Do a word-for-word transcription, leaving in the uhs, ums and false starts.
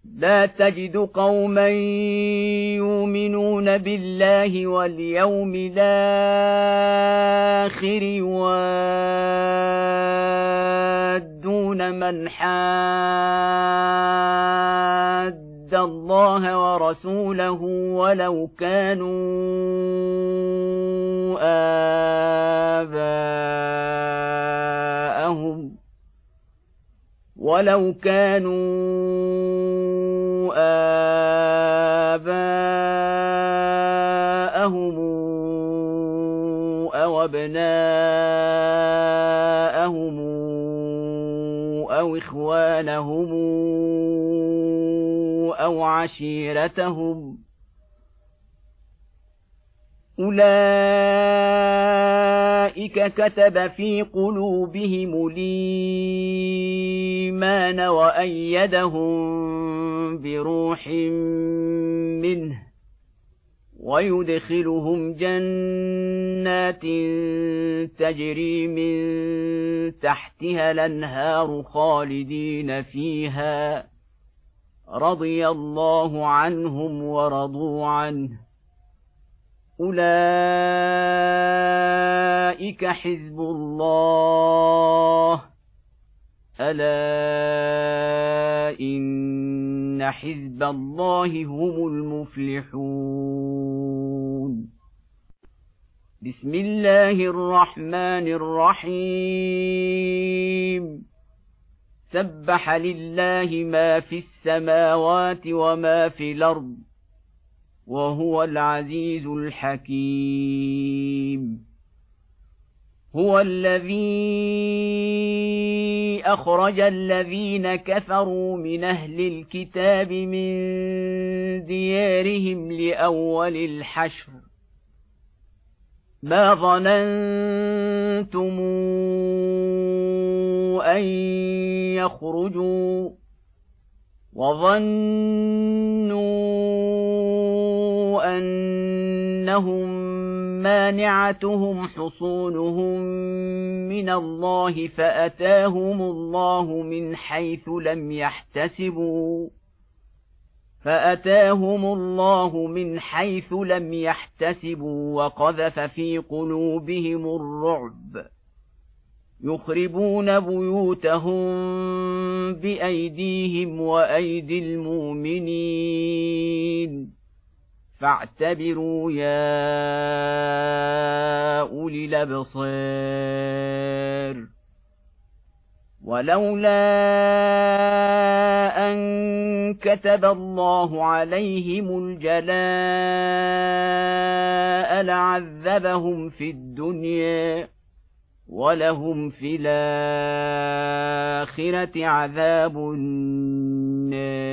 لا تجد قوما يؤمنون بالله واليوم الآخر يوادون من حاد الله ورسوله ولو كانوا آباءهم ولو كانوا آباءهم أو أبناءهم أو إخوانهم أو عشيرتهم أولئك كتب في قلوبهم الإيمان وأيدهم بروح منه ويدخلهم جنات تجري من تحتها الأنهار خالدين فيها رضي الله عنهم ورضوا عنه أولئك حزب الله ألا إن حزب الله هم المفلحون بسم الله الرحمن الرحيم سبح لله ما في السماوات وما في الأرض وهو العزيز الحكيم هو الذي أخرج الذين كفروا من أهل الكتاب من ديارهم لأول الحشر ما ظننتم أن يخرجوا وظنوا أنهم مانعتهم حصونهم من الله فأتاهم الله من حيث لم يحتسبوا فأتاهم الله من حيث لم يحتسبوا وقذف في قلوبهم الرعب يخربون بيوتهم بأيديهم وأيدي المؤمنين فاعتبروا يا أولي الأبصار ولولا أن كتب الله عليهم الجلاء لعذبهم في الدنيا ولهم في الآخرة عذاب النار